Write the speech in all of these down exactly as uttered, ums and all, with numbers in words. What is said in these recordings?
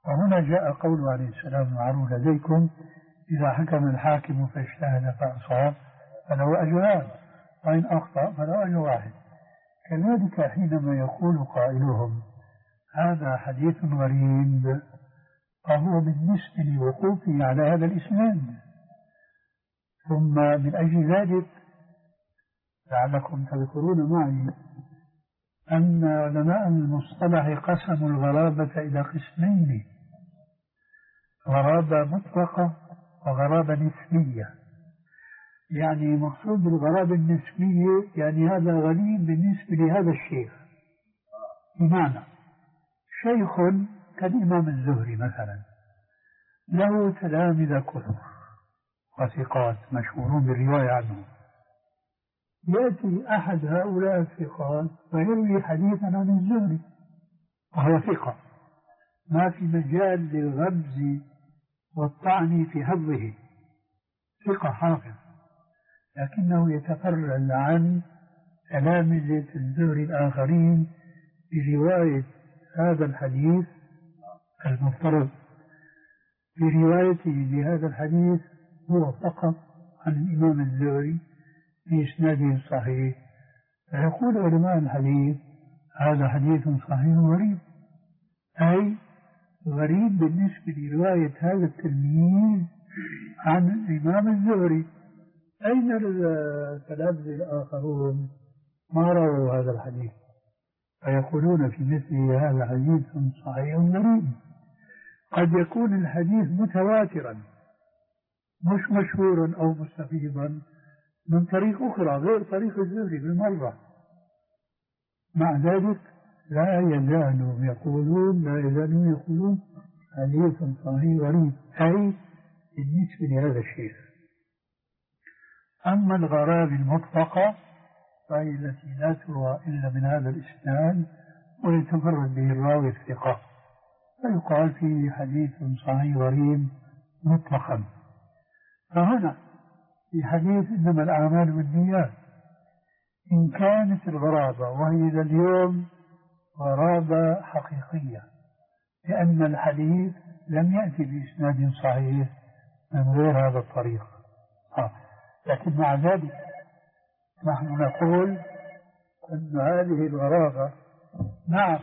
وهنا جاء قوله عليه السلام: معروف لديكم إذا حكم الحاكم فاجتهد فأصاب فله أجران وإن أخطأ فله أجر واحد. كذلك حينما يقول قائلهم هذا حديث غريب فهو بالنسبة لوقوفه على هذا الإسناد، ثم من أجل ذلك لعلكم تذكرون معي أن علماء المصطلح قسموا الغرابة إلى قسمين: غرابة مطلقة وغرابة نسبية. يعني مقصود بالغرابة النسبية يعني هذا غريب بالنسبة لهذا الشيخ، بمعنى شيخ كالإمام الزهري مثلا له تلامذة كثر وثقات مشهورون بالرواية عنه، يأتي أحد هؤلاء الثقات ويروي حديثا عن الزهري وهو ثقة، ما في مجال للغمز والطعن في حظه، ثقة حافظ، لكنه يتفرد عن تلامذة الزهري الآخرين برواية هذا الحديث المفترض بروايته لهذا الحديث هو فقط عن الإمام الزهري بإسناده الصحيح. فيقول علماء الحديث هذا حديث صحيح غريب، أي غريب بالنسبة لرواية هذا التلميذ عن الإمام الزهري. أين التلامذة الآخرون ما رووا هذا الحديث؟ فيقولون في مثله هذا حديث صحيح غريب. قد يكون الحديث متواترا مش مشهورا أو مستفيضا من طريق أخرى غير طريق الزهري بالمرة، مع ذلك لا يزالون يقولون لا يزالون يقولون حديث صحيح غريب، أي بالنسبة لهذا الشيخ. أما الغرابة المطلقة فهي التي لا تروى إلا من هذا الإسناد ويتفرد به الراوي الثقة، فيقال فيه حديث صحيح غريب مطلقا. فهنا في حديث إنما الأعمال بالنيات، إن كانت الغرابة وهي إلى اليوم غرابة حقيقية لأن الحديث لم يأتي بإسناد صحيح من غير هذا الطريق، آه. لكن مع ذلك نحن نقول أن هذه الغرابة نعم.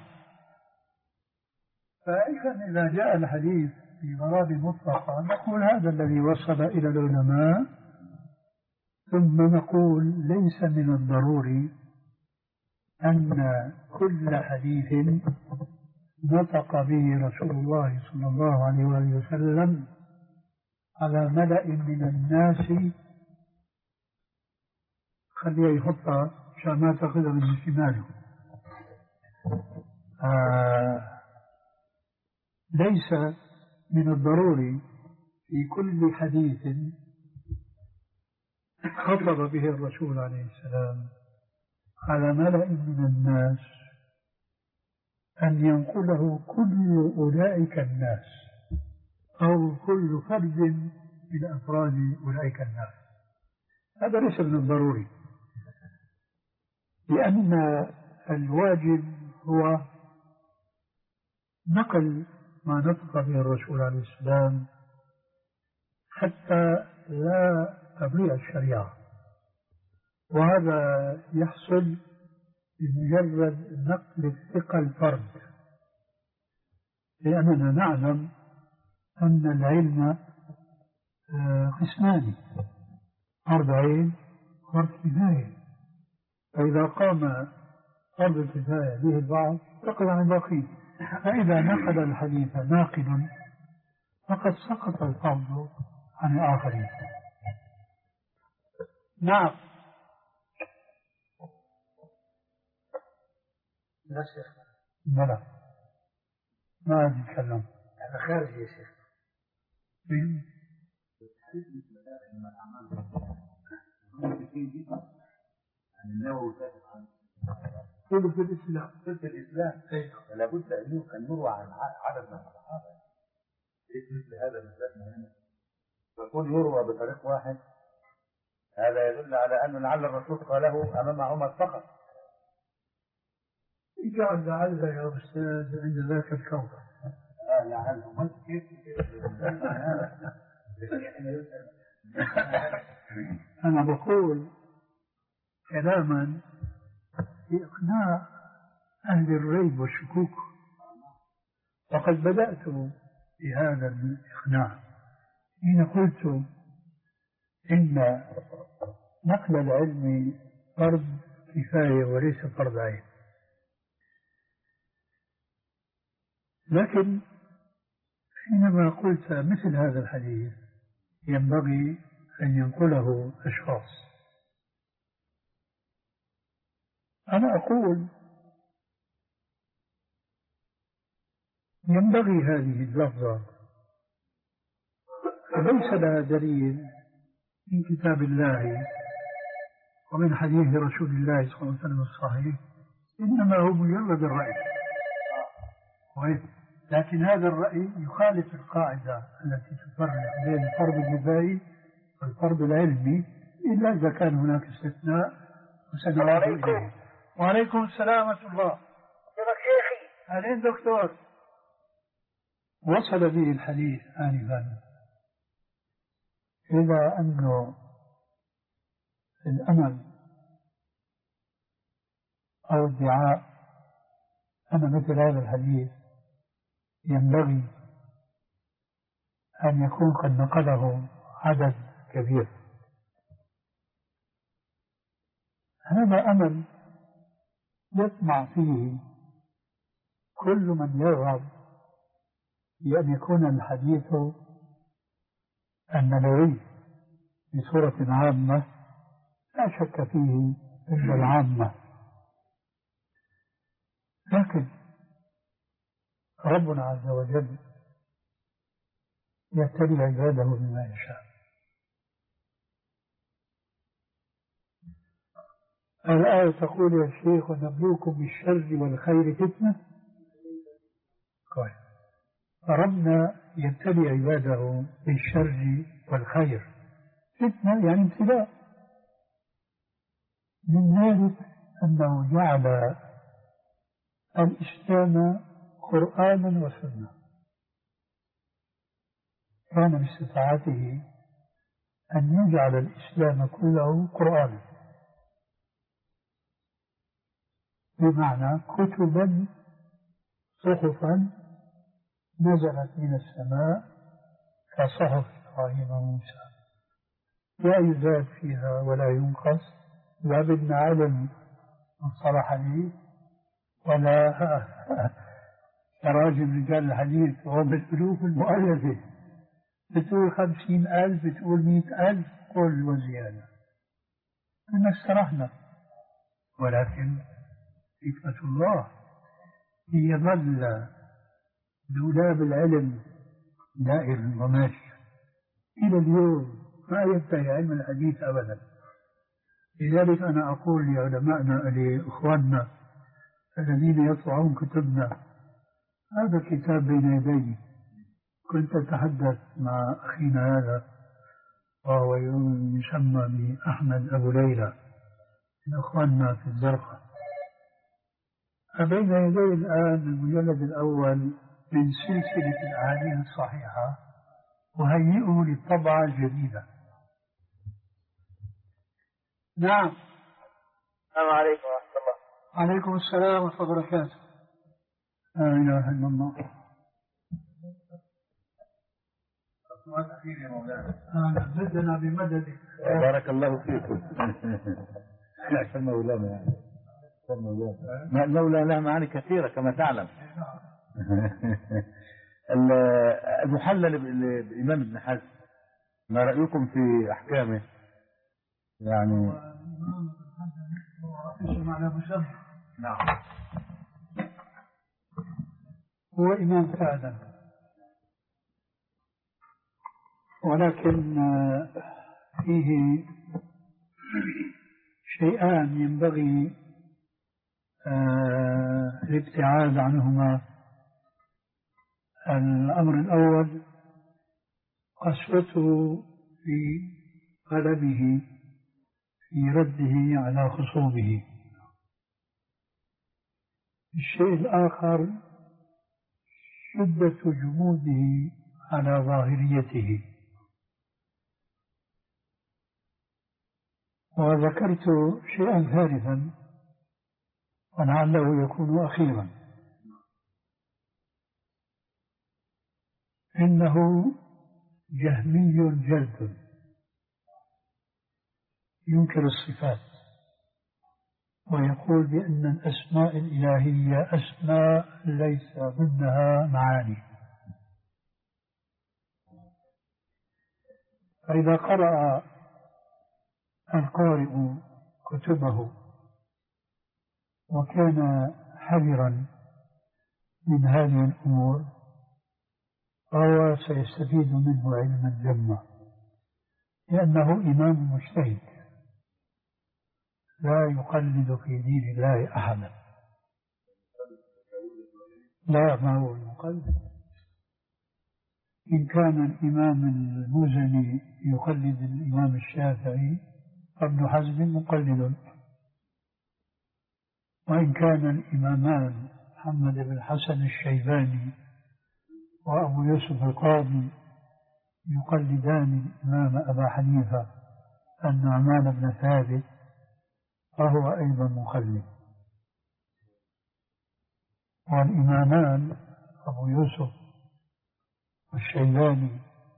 فأيضا إذا جاء الحديث في غرابة مطلقة نقول هذا الذي وصل إلى العلماء، ثم نقول ليس من الضروري أن كل حديث نطق به رسول الله صلى الله عليه وآله وسلم على ملأ من الناس خليه يحطها عشان ما تأخذها من شماله. آه ليس من الضروري في كل حديث خطب به الرسول عليه السلام على ملأ من الناس أن ينقله كل أولئك الناس أو كل فرد من أفراد أولئك الناس. هذا ليس من الضروري، لأن الواجب هو نقل ما نطق به الرسول عليه السلام حتى لا تضيع الشريعة، وهذا يحصل بمجرد نقل الثقة الفرد، لأننا نعلم أن العلم قسمان: فرض عين وفرض كفاية، فإذا قام فرض الكفاية به البعض سقط عن الباقين، فإذا نقل الحديث ناقل فقد سقط الفرض عن الآخرين. نعم. لا شيخ لا ما أتكلم هذا خارج يا شيخ. من النووي كله في الإسلام في الإسلام فلا بد أن يروى عن عدد من الصحابة مثل هذا المثال. يقول يروى بطريق واحد، هذا يدل على أن لعل الرسول قاله أمام عمر فقط. يجعل لعل يا أستاذ عند ذاك الكوكب أنا بقول كلاما لإقناع أهل الريب والشكوك، وقد بدأت بهذا الإقناع حين قلت إن نقل العلم فرض كفاية وليس فرض عين، لكن حينما قلت مثل هذا الحديث ينبغي أن ينقله أشخاص، أنا أقول ينبغي هذه اللفظة ليس لها دليل من كتاب الله ومن حديث رسول الله صلى الله عليه وسلم الصحيح، إنما هو مجرد الرأي، لكن هذا الرأي يخالف القاعدة التي تفرق بين الفرض الكفائي والفرض العلمي، إلا إذا كان هناك استثناء وسنعود إليه. وعليكم السلام ورحمة الله. كيفك شيخي؟ أهلين دكتور. وصل بي الحديث آنفا إلى أنه الأمل أو ادعاء أن مثل هذا الحديث ينبغي أن يكون قد نقله عدد كبير. هذا أمل يطمع فيه كل من يرغب بأن يكون الحديث النبوي بصورة عامة لا شك فيه عند العامة، لكن ربنا عز وجل يبتلي عباده بما يشاء. الآية تقول يا شيخ ونبلوكم بالشر والخير فتنة، فربنا يبتلي عباده بالشر والخير فتنة يعني ابتلاء، من ذلك أنه جعل الإسلام قرآنا وسنة، كان باستطاعته أن يجعل الإسلام كله قرآنا، بمعنى كتبا صحفا نزلت من السماء كصحف إبراهيم وموسى لا يزاد فيها ولا ينقص، لا بدنا علم مصطلح حديث ولا تراجم رجال الحديث وهو بالألوف المؤلفة، بتقول خمسين ألف بتقول مئة ألف قل وزيادة، كنا استرحنا، ولكن حكمة الله هي ظل دولاب العلم دائر وماشي إلى اليوم ما ينتهي علم الحديث أبدا. لذلك أنا أقول لعلمائنا لإخواننا الذين يطبعون كتبنا، هذا الكتاب بين يدي، كنت أتحدث مع أخينا هذا وهو يسمى بأحمد أبو ليلى من أخواننا في الزرقاء، بين يدي الآن المجلد الأول من سلسلة الأحاديث الصحيحة وهيئه للطبعة الجديدة. نعم. السلام عليكم ورحمة الله. عليكم السلام ورحمة الله وبركاته. لا إله إلا الله. أنا زدنا بمددك. بارك الله فيكم. لا مولانا يعني. مولانا. مولانا له معاني كثيرة كما تعلم. المحلل للإمام ابن حزم ما رأيكم في أحكامه؟ يعني نعم هو إمام فعلا، ولكن فيه شيئان ينبغي الابتعاد عنهما. الأمر الأول قسوته في قلمه في رده على خصومه. الشيء الآخر شدة جموده على ظاهريته. وذكرت شيئا ثالثا ولعله يكون أخيرا، إنه جهمي جلد ينكر الصفات ويقول بأن الأسماء الإلهية أسماء ليس ضمنها معاني. فإذا قرأ القارئ كتبه وكان حذرا من هذه الأمور فهو سيستفيد منه علما جما، لأنه إمام مجتهد لا يقلد في دين الله أحدا. لا، ما هو المقلد. إن كان الإمام المزني يقلد الإمام الشافعي فابن حزم مقلد، وإن كان الإمامان محمد بن الحسن الشيباني وأبو يوسف القاضي يقلدان الإمام أبا حنيفة النعمان بن ثابت فهو أيضا مقلد. والإمامان أبو يوسف الشيباني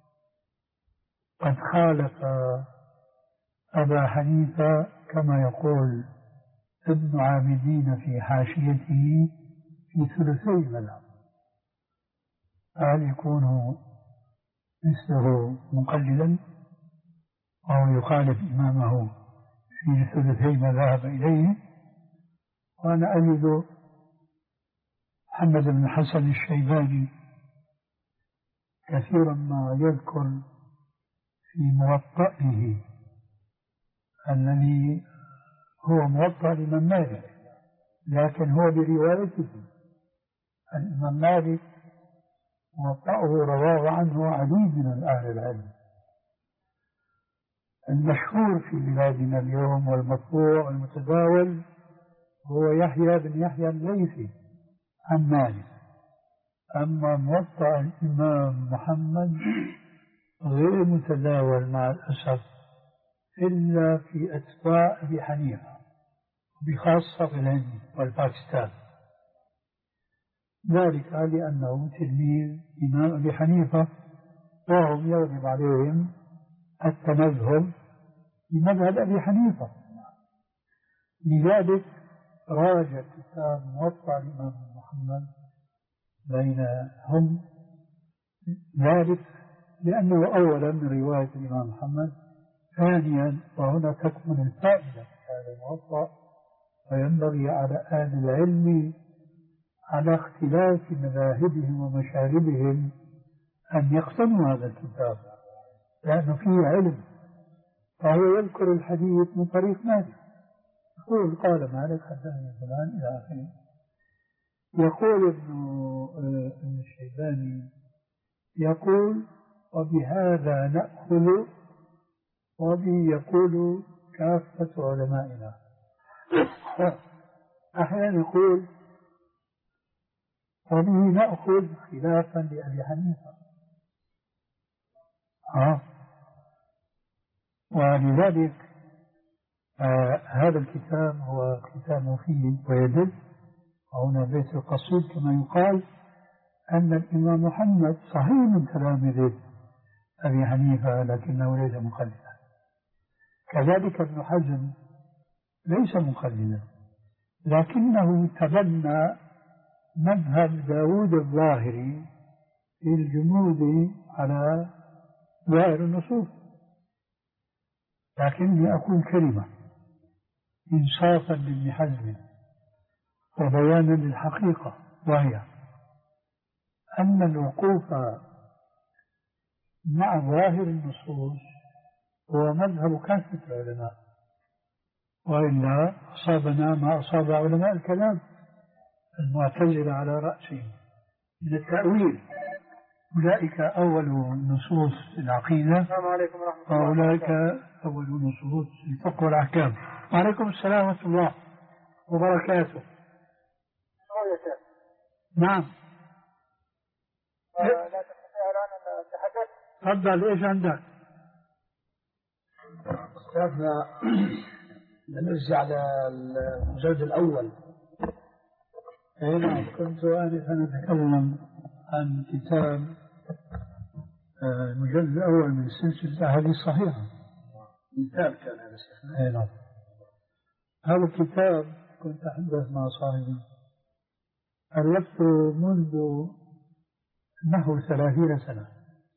قد خالف أبا حنيفة كما يقول ابن عابدين في حاشيته في ثلثي المذهب. هل يكون مثله مقلدا أو يخالف إمامه في ثلثي ما ذهب إليه؟ وأنا أجد محمد بن الحسن الشيباني كثيرا ما يذكر في موطئه الذي هو موطأ الإمام مالك، لكن هو بروايته. الإمام مالك موطأه رواه عنه عديد من أهل العلم. المشهور في بلادنا اليوم والمطبوع والمتداول هو يحيى بن يحيى الليثي عن مالك. أما موطأ الإمام محمد غير متداول مع الأسف إلا في أتباع أبي حنيفة، بخاصة في الهند والباكستان، ذلك لأنه تلميذ إمام أبي حنيفة وهم يغلب عليهم التمذهب بمذهب أبي حنيفة. لذلك راجع كتاب موطأ الإمام محمد بينهم، ذلك لأنه أولا من رواية الإمام محمد، ثانيا وهنا تكمن الفائدة في هذا الموطأ، وينبغي على أهل العلم على اختلاف مذاهبهم ومشاربهم أن يقتنوا هذا الكتاب، لأنه فيه علم. فهو يذكر الحديث من طريق مالك، يقول قال مالك حدثني فلان إلى آخره. يقول ابن الشيباني يقول وبهذا نأخذ وبه يقول كافة علمائنا. أحيانا يقول وبه نأخذ خلافا لأبي حنيفة. آه. ولذلك آه هذا الكتاب هو كتاب مفيد ويدل. وهنا بيت القصيد كما يقال أن الإمام محمد صحيح من تلاميذ أبي حنيفة لكنه ليس مقلدا. كذلك ابن حزم ليس مقلدا، لكنه تبنى مذهب داود الظاهري في الجمود على ظاهر النصوص. لكني أقول كلمة إنصافا لابن حزم وبيانا للحقيقة، وهي أن الوقوف مع ظاهر النصوص هو مذهب كافة العلماء، وإلا أصابنا ما أصاب علماء الكلام المعتزلة على رأسهم من التأويل. أولئك أول نصوص العقيدة السلام عليكم ورحمة الله وأولئك أول نصوص الفقه والأحكام. وعليكم السلام ورحمة الله وبركاته. نعم. ولا تستطيع الآن أن تتحدث. تفضل، إيش عندك؟ أستاذنا نرجع للمجلد الأول. أي نعم، كنت آنفا أتكلم عن كتاب المجلد الأول من سلسلة الأحاديث الصحيحة. مثال كان هذا شيخنا. أي نعم، هذا الكتاب كنت أحدث مع صاحبي، ألفته منذ نحو ثلاثين سنة.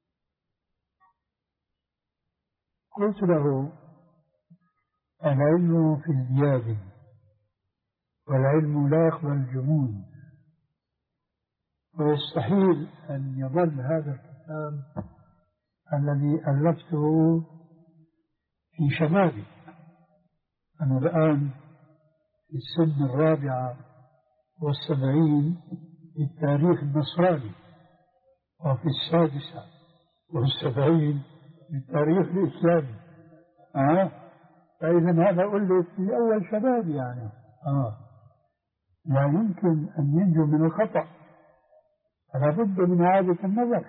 قلت له: العلم في ازدياد، والعلم لا يقبل الجمود، ويستحيل أن يظل هذا الكتاب الذي ألفته في شبابي. أنا الآن في السن الرابعة والسبعين للتاريخ النصراني، وفي السادسة والسبعين للتاريخ الإسلامي. آه. فإذا هذا ألف في أول شبابي يعني. آه. لا يمكن أن ينجو من الخطأ، فلا بد من إعادة النظر.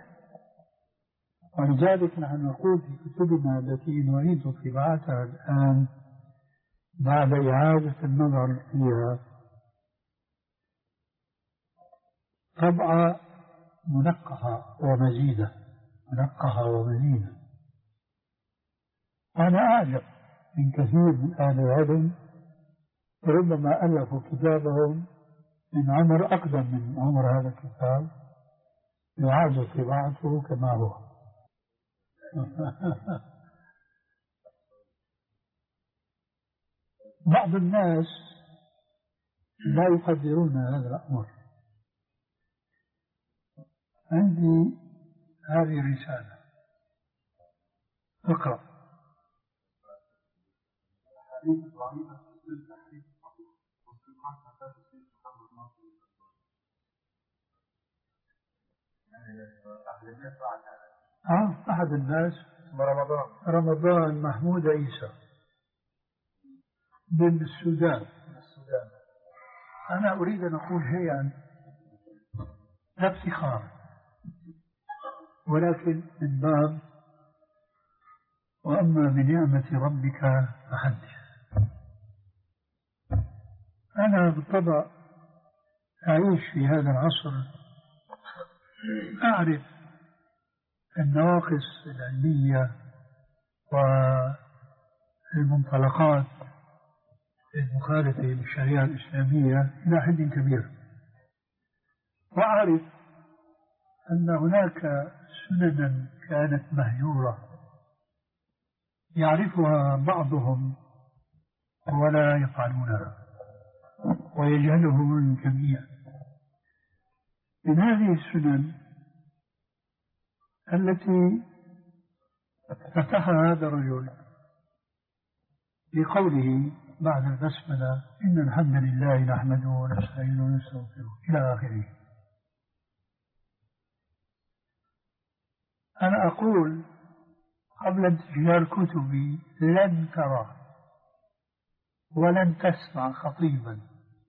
ولذلك نحن نقول في كتبنا التي نريد طباعتها الآن بعد إعادة النظر فيها طبعة منقحة ومزيدة، منقحة ومزيدة. أنا أعجب من كثير من أهل العلم ربما ألفوا كتابهم من عمر أقدم من عمر هذا الكتاب، يعاد طباعته كما هو. بعض الناس لا يقدرون هذا الأمر. عندي هذه رسالة، اقرأ. آه أحد الناس رمضان رمضان محمود عيسى من السودان. السودان. أنا أريد أن أقول شيئا لا افتخار، ولكن من باب وأما بنعمة ربك فحدث. أنا بالطبع أعيش في هذا العصر، أعرف النواقص العلمية والمنطلقات المخالفة للشريعة الإسلامية إلى حد كبير، وأعرف أن هناك سننا كانت مهجورة يعرفها بعضهم ولا يفعلونها ويجهلهم الجميع. من هذه السنن التي فتحها هذا الرجل بقوله بعد البسملة: إن الحمد لله نحمده ونستعينه ونستغفره إلى آخره. أنا أقول قبل انتشار كتبي: لن ترى ولن تسمع خطيبا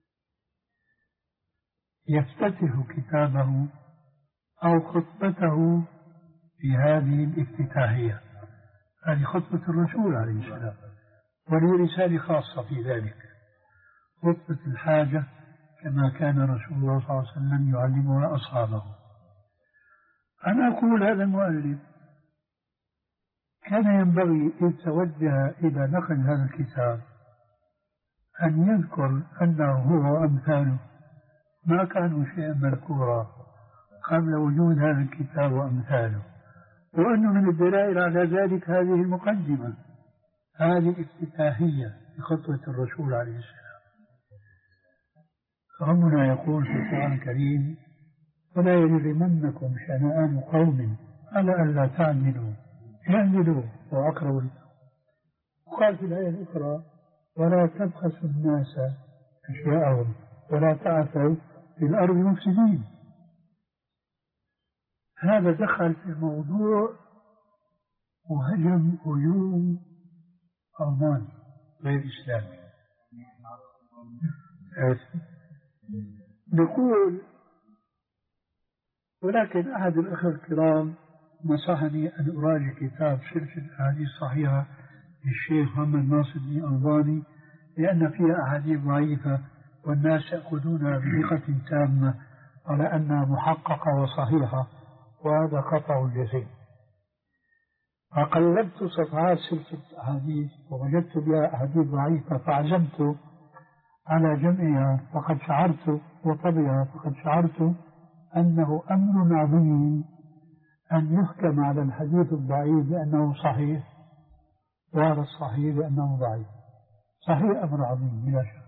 يفتتح كتابه أو خطبته في هذه الافتتاحية. هذه خطبة الرسول عليه السلام، ولي رسالة خاصة في ذلك، خطبة الحاجة، كما كان رسول الله صلى الله عليه وسلم يعلمها أصحابه. أنا أقول هذا المؤلف كان ينبغي إذ توجه إلى نقل هذا الكتاب أن يذكر أنه هو وأمثاله ما كانوا شيئا مذكورا قبل وجود هذا الكتاب وأمثاله، وأنه من الدلائل على ذلك هذه المقدمة، هذه الافتتاحية لخطوة الرسول عليه السلام. ربنا يقول في القرآن الكريم: ولا يجرمنكم شنآن قوم على ألا تعدلوا اعدلوا وأقربوا. وقال في الآية الأخرى: ولا تبخسوا الناس أشياءهم ولا تعثوا في الأرض مفسدين. هذا دخل في موضوع وهجم هجوم ألماني غير إسلامي. نقول ولكن أحد الأخوة الكرام نصحني أن أراجع كتاب سلسلة أحاديث صحيحة للشيخ محمد ناصر الدين الألباني، لأن فيها أحاديث ضعيفة والناس يأخذونها بثقة تامة على أنها محققة وصحيحة، وهذا خطأ جسيم. فقلبت صفحات سلسلة أحاديث ووجدت بها أحاديث ضعيفة، فعزمت على جمعها، فقد شعرت وطبعها فقد شعرت أنه أمر عظيم أن يحكم على الحديث الضعيف بأنه صحيح وهذا الصحيح بأنه ضعيف. صحيح أمر عظيم بلا شك،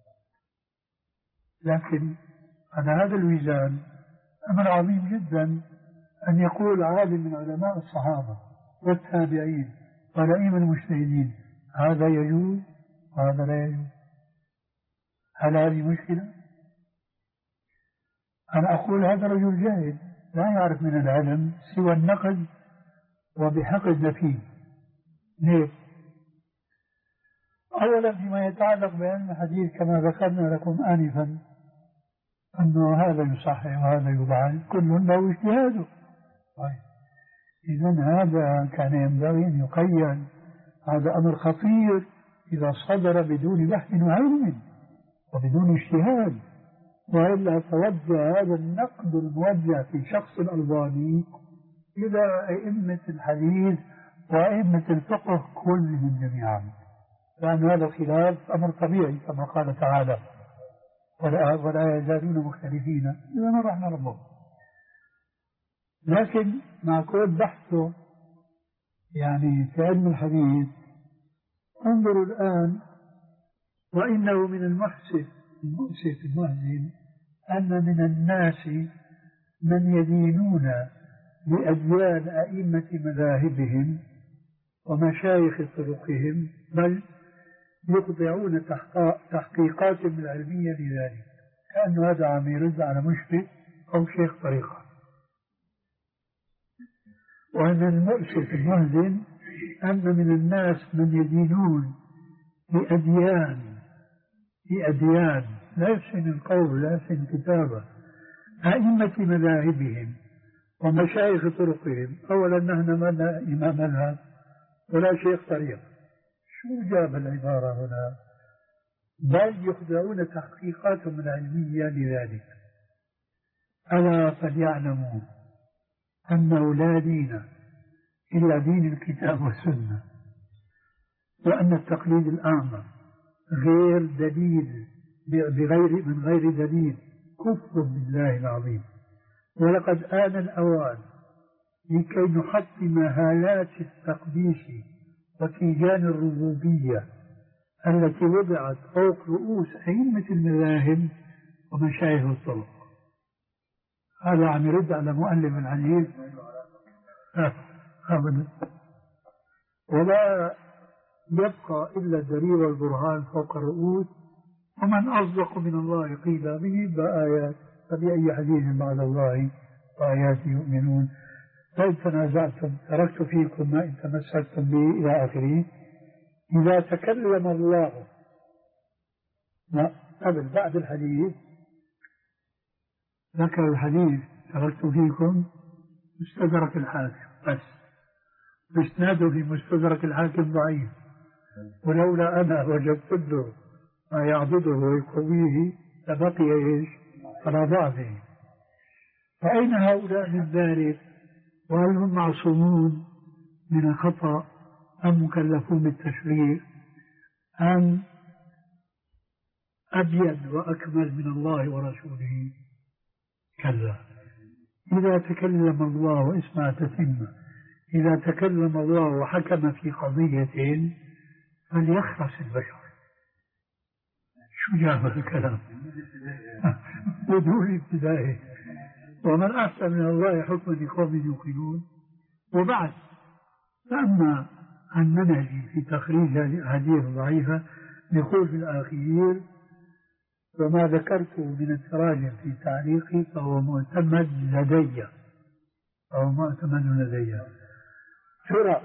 لكن على هذا الوزان أمر عظيم جدا أن يقول عالم من علماء الصحابة والتابعين والأئمة المجتهدين هذا يجوز وهذا لا يجوز. هل هذه مشكلة؟ أنا أقول هذا رجل جاهل لا يعرف من العلم سوى النقد وبحقد نفيه. ليه؟ أولا فيما يتعلق بعلم الحديث كما ذكرنا لكم آنفا أنه هذا يصحح وهذا يضعف، كل له اجتهاده. طيب إذن هذا كان ينبغي أن يقيد، هذا أمر خطير إذا صدر بدون بحث وعلم وبدون اجتهاد، وإلا توجه هذا النقد الموجه في شخص الألباني إلى أئمة الحديث وأئمة الفقه كلهم جميعا، لأن هذا الخلاف أمر طبيعي كما قال تعالى ولا, ولا يزالون مختلفين إذا ما رحنا ربهم. لكن مع كل بحثه يعني في علم الحديث انظروا الآن، وإنه من المحسف المؤسف المحزن أن من الناس من يدينون بأديان أئمة مذاهبهم ومشايخ طرقهم، بل يخضعون تحقيقات العلمية لذلك، كأن هذا عم يرد على مشرك أو شيخ طريقة. ومن المؤسف المحزن أن من الناس من يدينون بأديان بأديان لا يحسن القول لا يحسن الكتابة أئمة مذاهبهم ومشايخ طرقهم. أولا نحن ما لنا إمام مذهب ولا شيخ طريق، شو جاب العبارة هنا؟ بل يخضعون تحقيقاتهم العلمية لذلك. ألا فليعلموا أنه لا دين إلا دين الكتاب والسنة، وأن التقليد الأعمى غير دليل بغير من غير دليل كفر بالله العظيم. ولقد آن الأوان لكي نحطم هالات التقديس وتيجان الربوبية التي وضعت فوق رؤوس أئمة المذاهب ومشايخ الطرق. هذا عم يرد على مؤلف الحديث أبدا، ولا يبقى إلا الدليل والبرهان فوق الرؤوس، ومن أصدق من الله قيل به بآيات، فبأي حديث بعد الله وآياته يؤمنون. فإن تنازعتم تركت فيكم ما إن تمسكتم به إلى آخره. إذا تكلم الله لا قبل بعد الحديث ذكر الحديث تركت فيكم مستدرك الحاكم بس، إسناده في مستدرك الحاكم ضعيف، ولولا أنا وجدت له ما يعضده ويقويه لبقي إيش على ضعفه. فأين هؤلاء من ذلك؟ وهل هم معصومون من الخطأ أم مكلفون بالتشريع أم أبين وأكمل من الله ورسوله؟ كلا. إذا تكلم الله واسمع تتم، إذا تكلم الله وحكم في قضية فليخرس البشر. شو جاب الكلام بدون ابتدائه؟ ومن أحسن من الله حكما لقوم يوقنون. وبعد فأما عن منهجي في تخريج هذه الأحاديث الضعيفة نقول في الأخير وما ذكرته من التراجم في تعليقي فهو معتمد لدي أو معتمد لدي. ترى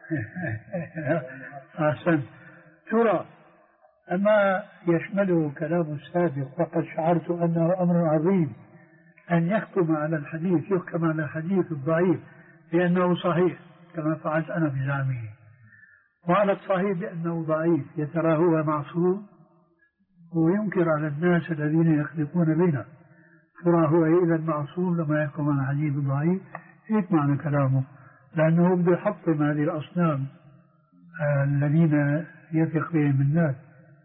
أحسن ترى أما يشمله كلام السابق، وقد شعرت أنه أمر عظيم أن يحكم على الحديث يحكم على الحديث الضعيف بأنه صحيح كما فعلت أنا بزعمه، وعلى الصحيح بأنه ضعيف يا ترى هو معصوم، وينكر على الناس الذين يخلطون بنا ترى هو إذا معصوم لما يحكم على الحديث الضعيف. هيك معنى كلامه، لأنه بده يحطم هذه الأصنام الذين يثق بهم الناس.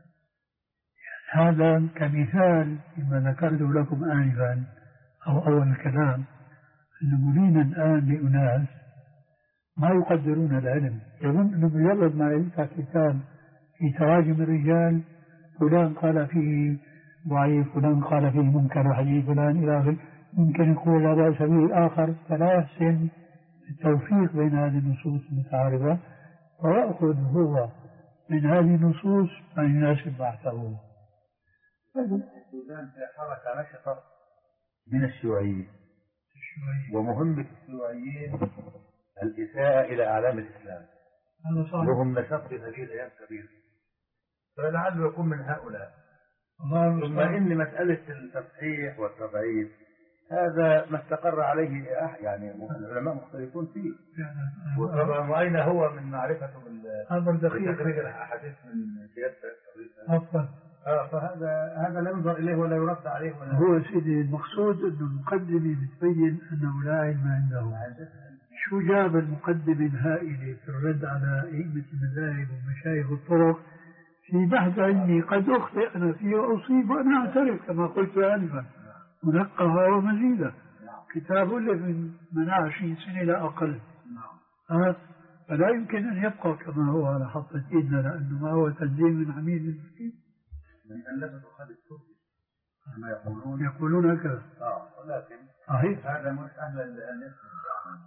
هذا كمثال فيما ذكرته لكم آنفا أو أول الكلام، أن مرينا الآن لأناس ما يقدرون العلم، يظن أنه مجرد ما يلقى كتاب في تراجم الرجال فلان قال فيه ضعيف فلان قال فيه منكر حديث فلان إلى آخره، يمكن يقول لا بأس به الآخر، فلا يحسن التوفيق بين هذه النصوص المتعارضة، ويأخذ هو من هذه النصوص ما يناسب بحثه. السودان حركة نشطة من الشيوعيين، ومهمة الشيوعيين الإساءة إلى أعلام الإسلام، وهم نشط في هذه الأيام كبير، فلعله يكون من هؤلاء. ثم إن مسألة التصحيح والتضعيف هذا ما استقر عليه يعني العلماء مختلفون فيه، وأين هو من معرفته بتخريج الأحاديث من سياسة آه فهذا هذا لا ينظر إليه ولا يرد عليه ولا هو سيدي المقصود أنه المقدمة بتبين أنه لا علم عنده. شو جاب المقدمة الهائلة في الرد على أئمة المذاهب ومشايخ الطرق في بحث علمي قد أخطئ أنا فيه وأصيب وأنا أعترف كما قلت آنفا منقها ومزيدا، كتاب له من عشرين سنة لا أقل، آه فلا يمكن أن يبقى كما هو على حطة إيدنا، لأنه ما هو تنزيل من عميد المسكين من ألفت خالد التركي كما يقولون يقولون هكذا. آه ولكن صحيح هذا مش أهلا لأن يسمع.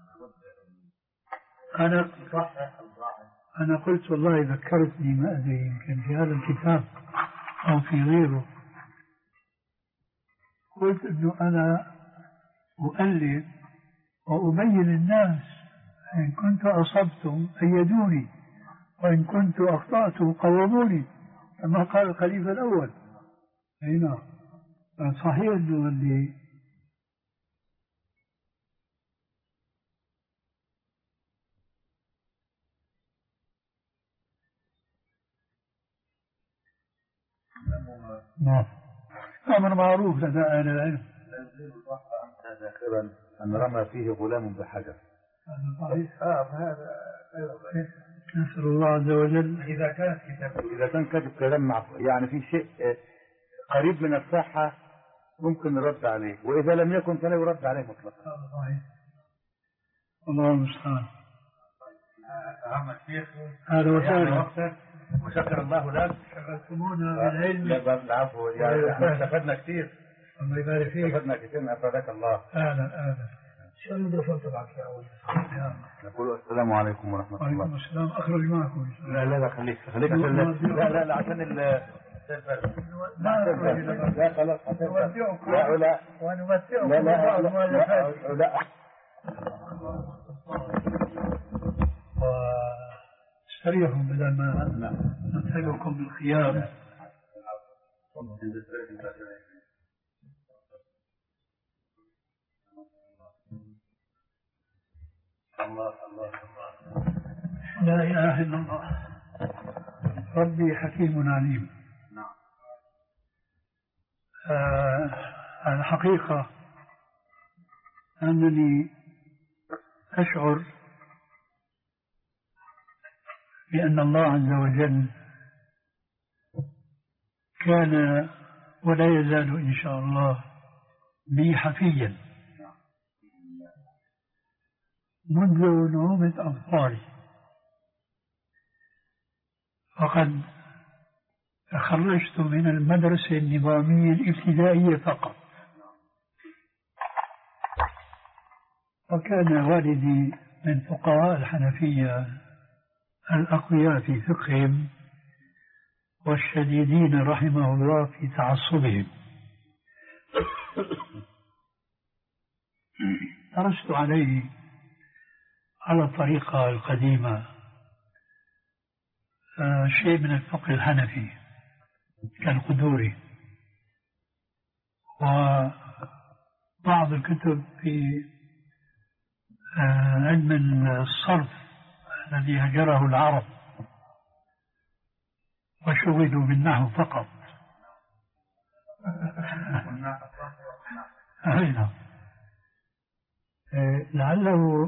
أنا أنا قلت والله ذكرتني ما أدري يمكن في هذا الكتاب أو في غيره، قلت إنه أنا أؤلف وأبين للناس إن كنت أصبتم أيدوني وإن كنت أخطأت قوموني كما قال الخليفة الأول. أي نعم، صحيح إنه اللي نعم أمر معروف لدى أهل العلم. ذاكرا أن رمى فيه غلام بحجر. هذا صحيح. آه فهذا نسأل الله عز وجل إذا كانت كتابته إذا كان كاتب كلام مع يعني في شيء قريب من الصحة ممكن نرد عليه، وإذا لم يكن فلا يرد عليه مطلقا. هذا صحيح. الله المستعان. أهم الشيخ هذا وسهلا وشكر الله لك شغلتمونا بالعلم. لا العفو يعني احنا استفدنا كثير. الله يبارك فيك. استفدنا كثير أفادك الله. أهلا أهلا. شو الميكروفون تبعك يا أول؟ نقول السلام عليكم ورحمة الله. وعليكم السلام. أخرج معكم. لا لا لا خليك خليك عشان لا لا لا عشان ال لا لا خلاص لا لا ونمتعكم لا لا لا لا واستريحوا بدل ما نتعبكم بالخيام. الله الله الله لا إله إلا الله. ربي حكيم عليم. نعم. آه الحقيقة أنني أشعر بأن الله عز وجل كان ولا يزال إن شاء الله بي حفيا منذ نعومة أظفاري، فقد تخرجت من المدرسة النظامية الابتدائية فقط، وكان والدي من فقهاء الحنفية الأقوياء في فقههم والشديدين رحمه الله في تعصبهم. درست عليه على الطريقة القديمة آه شيء من الفقه الحنفي كالقدوري، بعض الكتب في علم الصرف الذي هجره العرب وشغلوا بالنحو فقط. لعله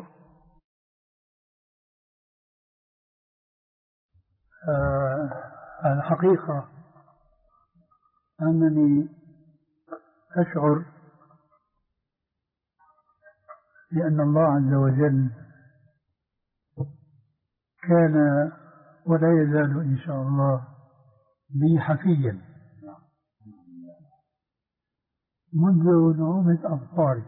الحقيقة أنني أشعر بأن الله عز وجل كان ولا يزال إن شاء الله بي حفيا منذ نعومة أظفاري،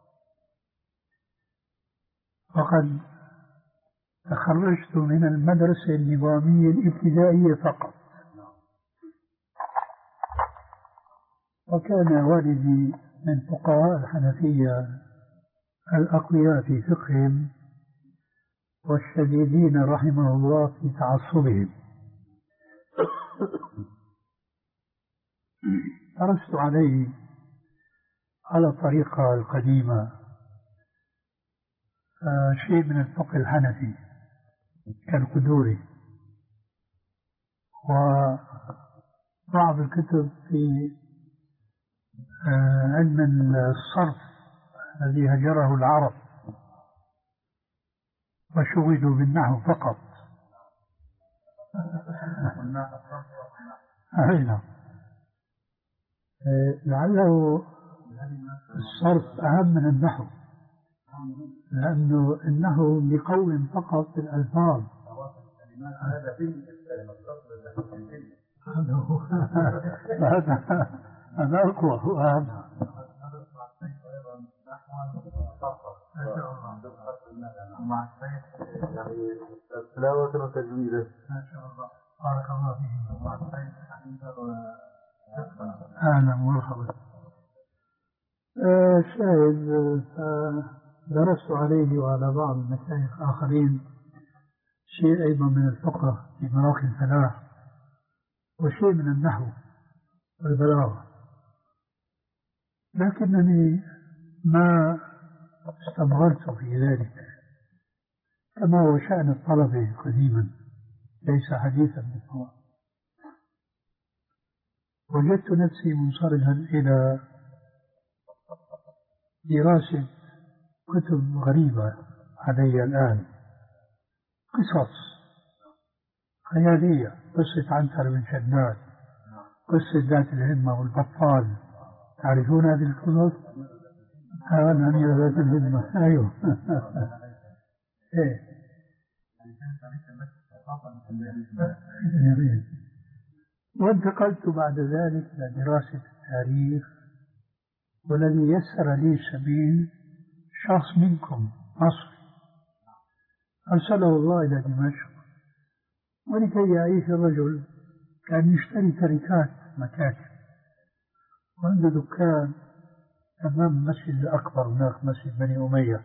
وقد تخرجت من المدرسة النظامية الابتدائية فقط، وكان والدي من فقهاء الحنفية الأقوياء في فقههم والشديدين رحمه الله في تعصبهم. درست عليه على الطريقة القديمة شيء من الفقه الحنفي كالقدوري، وبعض الكتب في علم الصرف الذي هجره العرب وشغلوا بالنحو فقط. لعله الصرف أهم من النحو، لأنه النحو لقول فقط في الألفاظ. هذا أقوى. هذا تلاوة وتجويدا ما شاء الله، بارك الله فيك. أهلا ومرحبا. شاهد درست عليه وعلى بعض المشايخ آخرين شيء أيضا من الفقه في مراقي الفلاح، وشيء من النحو والبلاغة، لكنني ما استمررت في ذلك كما هو شأن الطلبة قديما، ليس حديثا بالطبع. وجدت نفسي منصرفا إلى دراسة كتب غريبة علي الآن، قصص خيالية، قصة عنتر بن شداد، قصة ذات الهمة والبطال. تعرفون هذه القصص؟ هذا هي ذات الهمة. أيوه. إيه. وانتقلت بعد ذلك إلى دراسة التاريخ، والذي يسر لي سبيل شخص منكم مصري أرسله الله إلى دمشق، ولكي يعيش الرجل كان يشتري تركات مكاتب، وعنده دكان أمام المسجد الأكبر هناك، مسجد بني أمية،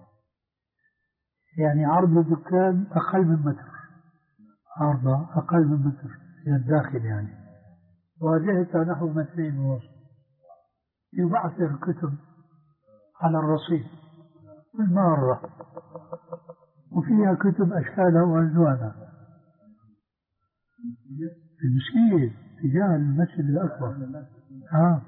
يعني عرض الدكان أقل من متر، عرضه أقل من متر إلى الداخل يعني، واجهته نحو مترين ونصف. يبعثر كتب على الرصيف بالمارة، وفيها كتب أشكالها وألوانها في المسجد تجاه المسجد الأكبر. ها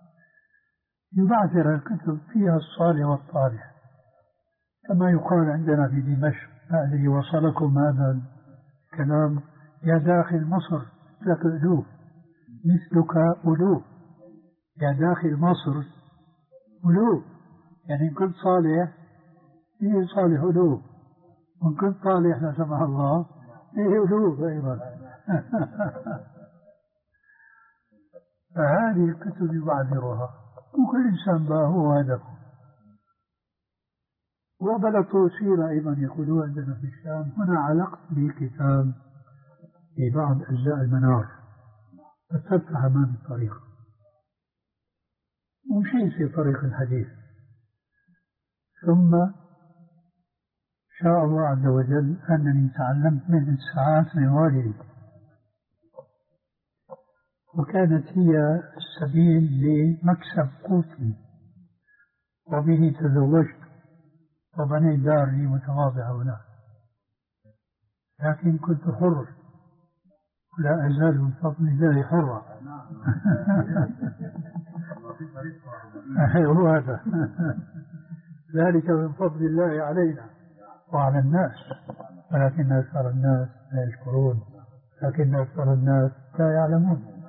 يبعثر الكتب فيها الصالح والطالح، كما يقال عندنا في دمشق. الذي وصلكم هذا الكلام يا داخل مصر لك ألوف مثلك ألوف، يا داخل مصر ألوف، يعني إن كنت صالح فيه صالح ألوف، وإن كنت صالح لا سمح الله فيه ألوف أيضا. فهذه الكتب يبعثرها، وكل إنسان بقى هو هدفه. وبلغت سيرة أيضا يقولون عندنا في الشام. هنا علقت بكتاب في بعض أجزاء المنار، فتفتح أمام الطريق ومشيت في طريق الحديث، ثم شاء الله عز وجل أنني تعلمت من الساعات من والدي، وكانت هي السبيل لمكسب قوتي وبه تزوجت وبنيت دار لي متواضعة هناك، لكن كنت حر لا أزال من فضل الله حرا. هو هذا ذلك من فضل الله علينا وعلى الناس، ولكن أكثر الناس لا يشكرون، لكن أكثر الناس لا يعلمون.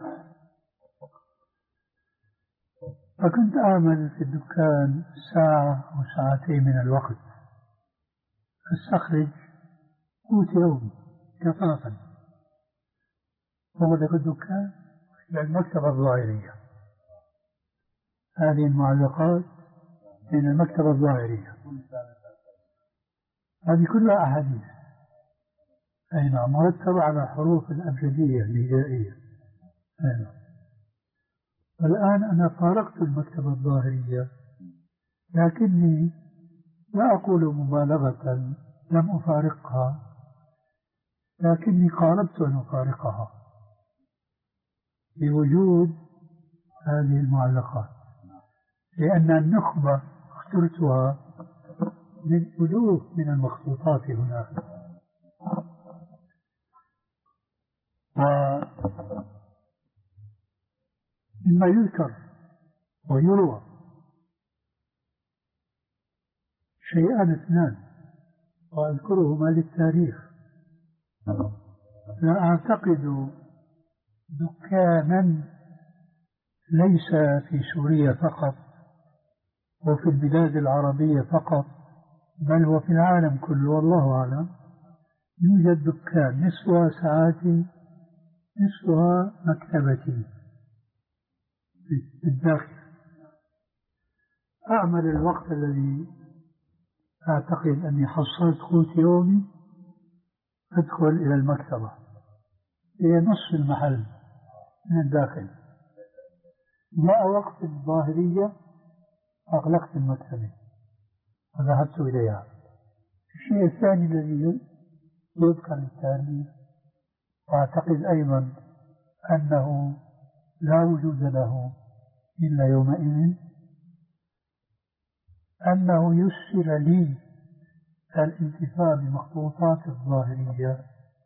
فكنت أعمل في الدكان ساعة أو ساعتين من الوقت، أستخرج قوت يومي كفافا، وغدا الدكان إلى المكتبة الظاهرية. هذه المعلقات من المكتبة الظاهرية، هذه كلها أحاديث، أي نعم، مرتبة على حروف الأبجدية الهجائية. أي نعم. والآن أنا فارقت المكتبة الظاهرية، لكني لا أقول مبالغة لم أفارقها، لكني قاربت أن أفارقها بوجود هذه المعلقات، لأن النخبة اخترتها من ألوف من المخطوطات هناك. ومما يذكر ويروى شيئان اثنان وأذكرهما للتاريخ. لا أعتقد دكانا ليس في سوريا فقط وفي البلاد العربية فقط، بل هو في العالم كله والله أعلم، يوجد دكان نصفها ساعاتي نصفها مكتبتي في الداخل. أعمل الوقت الذي أعتقد أني حصلت قوت يومي، أدخل إلى المكتبة، هي نصف المحل من الداخل. جاء وقت الظاهرية أغلقت المكتبة وذهبت إليها. الشيء الثاني الذي يذكر التاريخ وأعتقد أيضا أنه لا وجود له إلا يومئذ، أنه يسر لي الانتفاع بمخطوطات الظاهرية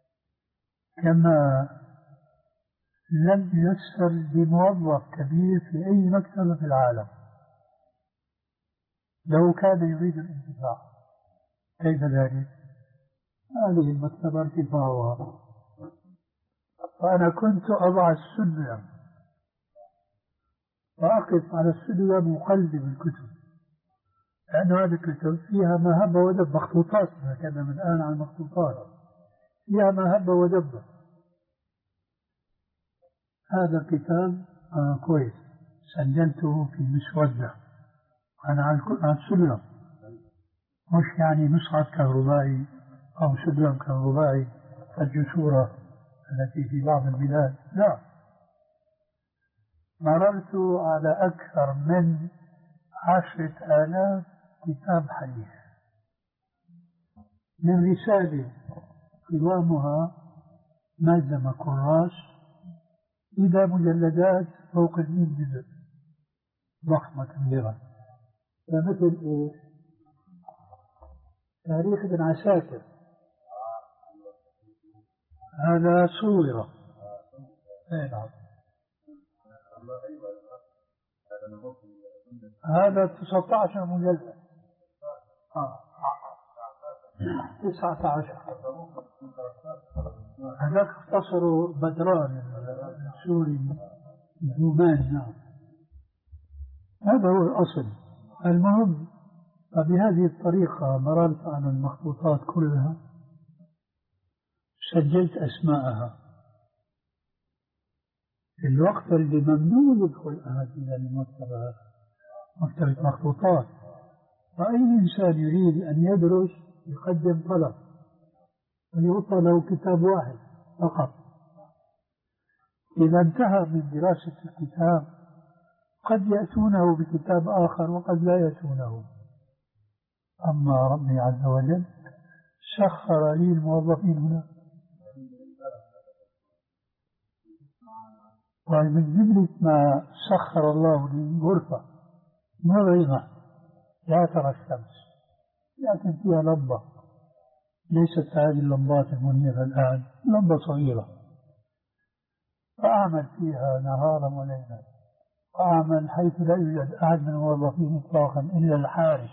كما لم يسر لموظف كبير في أي مكتبة في العالم لو كان يريد الانتفاع. كيف ذلك؟ هذه المكتبة ارتفاعها، وأنا كنت أضع السلم وأقف على السلم وأقلب الكتب، لأن هذه الكتب فيها ما هب ودب، مخطوطات هكذا من الآن عن المخطوطات فيها ما هب ودب. هذا الكتاب آه كويس، سجلته في مسودة أنا على السلم، مش يعني مصعد كهربائي أو سلم كهربائي كالجسورة التي في بعض البلاد، لا. مررت على أكثر من عشرة آلاف كتاب حديث، من رسالة قوامها ملزمة كراس إلى مجلدات فوق المئة جزء ضخمة كبيرة، فمثل إيه؟ تاريخ ابن عساكر، هذا صورة. نعم. هذا تسعة عشر مجلد، آه. تسعة عشر. هذاك اختصروا بدران السوري الزومان. نعم. هذا هو الأصل. المهم، فبهذه الطريقة مررت على المخطوطات كلها، سجلت أسماءها. في الوقت اللي ممنوع يدخل أحد إلى المكتبة، مكتبة مخطوطات، فأي إنسان يريد أن يدرس يقدم طلب ويعطى له كتاب واحد فقط. إذا انتهى من دراسة الكتاب قد يأتونه بكتاب آخر وقد لا يأتونه. أما ربي عز وجل سخر لي الموظفين هنا، ومن جملة ما سخر الله لي غرفة مرغمة لا ترى الشمس، لكن فيها لمبة، ليست هذه اللمبات المنيرة الآن، لمبة صغيرة، فأعمل فيها نهارا وليلا، أعمل حيث لا يوجد أحد من الموظفين إطلاقا إلا الحارس.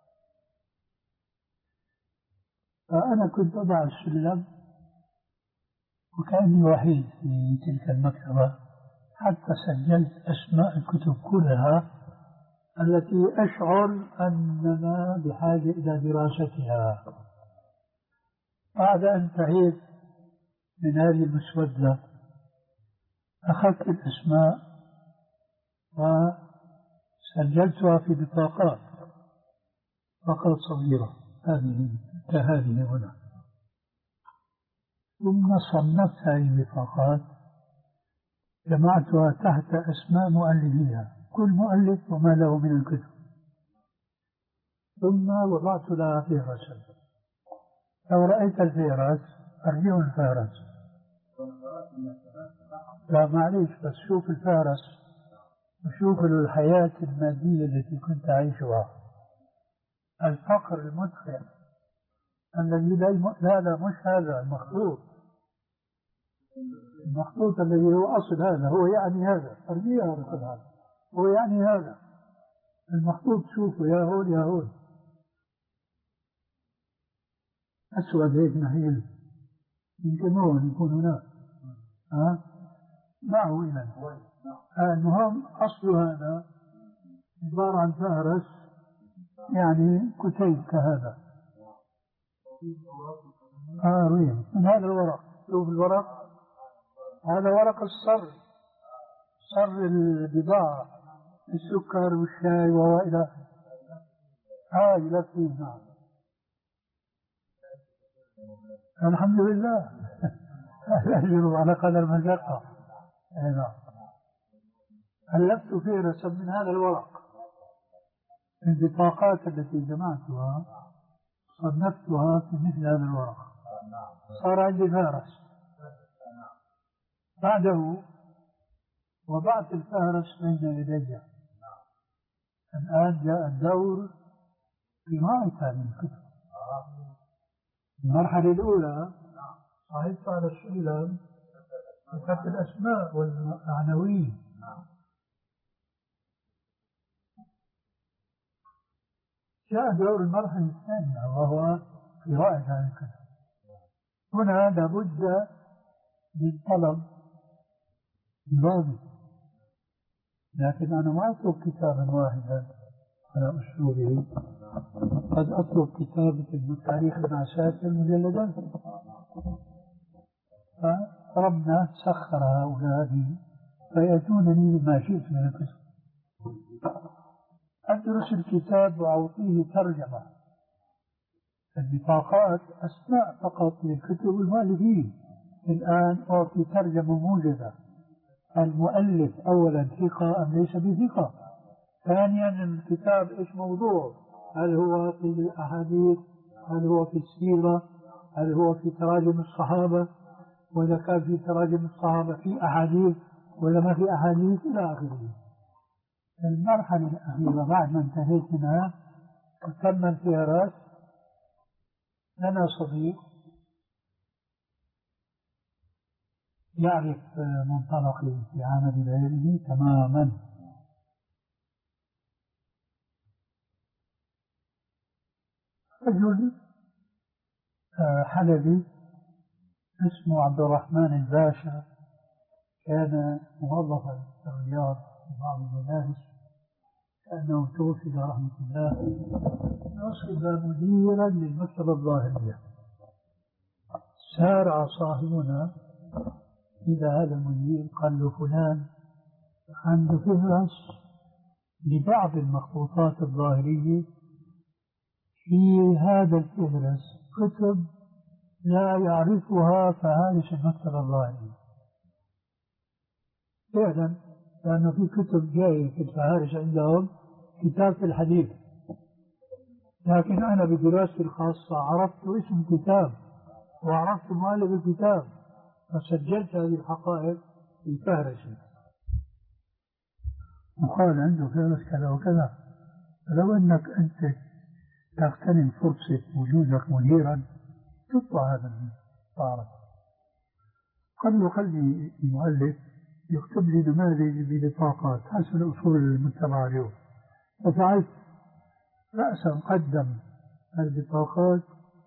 فأنا كنت أضع السلم وكأني وحيد في تلك المكتبة، حتى سجلت أسماء الكتب كلها التي أشعر أننا بحاجة إلى دراستها. بعد أن انتهيت من هذه المسودة أخذت الأسماء وسجلتها في بطاقات، بطاقات صغيرة هذه كهذه هنا، ثم صنفت هذه البطاقات، جمعتها تحت أسماء مؤلفيها، كل مؤلف وما له من الكتب، ثم وضعت لها فهرسا. لو رأيت الفهرس أرجو الفهرس، لا معليش، بس شوف الفهرس وشوف الحياة المادية التي كنت أعيشها، الفقر المدخل الذي لا يم... لا لا مش هذا المخطوط، المخطوط الذي هو أصل هذا، هو يعني هذا، أرجيها أصل هذا، هو يعني هذا المخطوط، شوفوا يا هون يا هون، أسود هيك نحيل، يمكن هون يكون هناك، ها معه إلى المهم أصل هذا عبارة عن فهرس، يعني كتيب كهذا، آه وين من هذا الورق، شوف الورق، هذا ورق الصر، صر البضاعة، السكر والشاي وإلى هاي لا فيه. نعم الحمد لله الأجر على قدر مشقة. نعم ألفت فهرسا من هذا الورق، البطاقات التي جمعتها صنفتها في مثل هذا الورق، صار عندي فهرس. بعده وضعت الفهرس بين يدي، الآن جاء الدور قراءة هذه الكتب. المرحلة الأولى صعدت على السلم وكتبت الأسماء والعناوين، جاء دور المرحلة الثانية وهو قراءة هذه الكتب. هنا لابد من طلب ضابط، لكن أنا ما أطلب كتابا واحدا على أسلوبه، قد أطلب كتابة تاريخ ابن عساكر مجلدات. فربنا سخر هؤلاء فيأتونني بما شئت من الكتب، أدرس الكتاب وأعطيه ترجمة، البطاقات أسماء فقط للكتب المؤلفين. الآن أعطي ترجمة موجزة، المؤلف أولا ثقة أم ليس بثقة، ثانيا الكتاب إيش موضوع، هل هو في الأحاديث، هل هو في السيرة، هل هو في تراجم الصحابة، وإذا كان في تراجم الصحابة في أحاديث ولا ما في أحاديث إلى آخره. المرحلة الأخيرة بعد ما انتهيت منها وكمل فيها راس، لنا صديق يعرف منطلقي في عمل غيره تماما، رجل حلبي اسمه عبد الرحمن الباشا، كان موظفا في الرياض في بعض المدارس، كأنه توفي رحمة الله، نصب مديرا للمكتبة الظاهرية. سارع صاحبنا إلى هذا المدير قال له فلان عنده فهرس لبعض المخطوطات الظاهرية، في هذا الفهرس كتب لا يعرفها فهارس المكتبة الظاهرية. فعلا لأنه في كتب جاية في الفهارس عندهم كتاب في الحديث، لكن أنا بدراستي الخاصة عرفت اسم الكتاب وعرفت مؤلف الكتاب، فسجلت هذه الحقائق في فهرسي، وقال عنده فهرس كذا وكذا، فلو أنك أنت تغتنم فرصة وجودك منيرا تطلع هذا الطارق. قال له خلي المؤلف يكتب لي نماذج ببطاقات حسب الأصول المتبعة اليوم، ففعلت. رأسا قدم البطاقات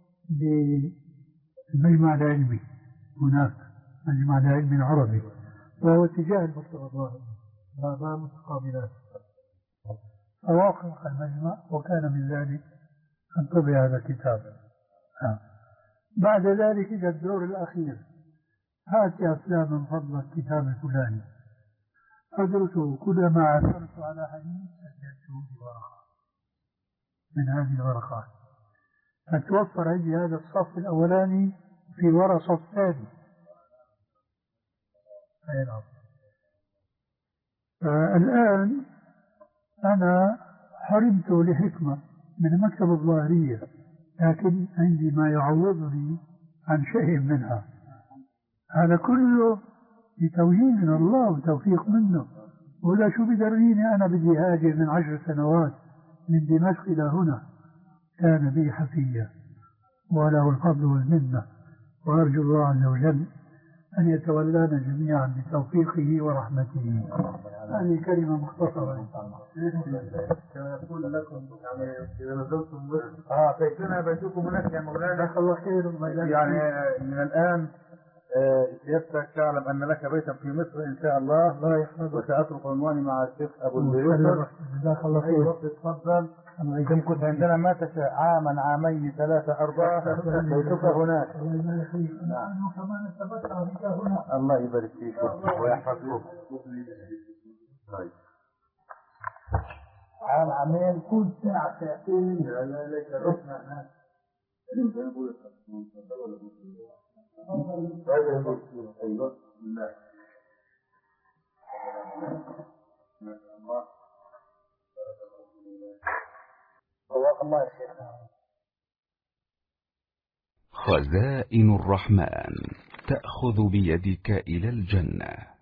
للمجمع العلمي هناك، المجمع العلمي العربي، وهو اتجاه المكتبة الظاهرة ما متقابلات. فوافق المجمع وكان من ذلك أن طبع هذا الكتاب. بعد ذلك إجا الدور الأخير، هات يا فلان من فضلك كتاب الفلاني، أدرسه. كلما عثرت على حديث سجلته بورقة من هذه الورقات، فتوفر عندي هذا الصف الأولاني في وراء صف ثاني. فالآن أنا حرمت لحكمة من المكتبة الظاهرية، لكن عندي ما يعوضني عن شيء منها. هذا كله بتوجيه من الله وتوفيق منه. ولا شو بدريني أنا بدي هاجر من عشر سنوات من دمشق إلى هنا، كان بي حفية وله الفضل والمنة، وأرجو الله عز وجل أن يتولانا جميعا بتوفيقه ورحمته. هذه كلمة مختصرة. كما يقول لكم يعني إذا نزلتم مصر اه فيكنا بيتكم هناك يا مولانا. جزاك الله خير. يعني من الآن سيادتك تعلم أن لك بيتا في مصر إن شاء الله. الله يحفظك. وسأترك عنواني مع الشيخ أبو البيوت. جزاك الله خير. تفضل. إن كنت عندنا ما تشاء عاما عامين ثلاثة أربعة بيتك هناك. الله يبارك فيك ويحفظك. عام عامين كل ساعة ساعتين. لا لا ليس رحنا هناك. أيوة. لا. الله يا شيخ. خزائن الرحمن تأخذ بيدك إلى الجنة.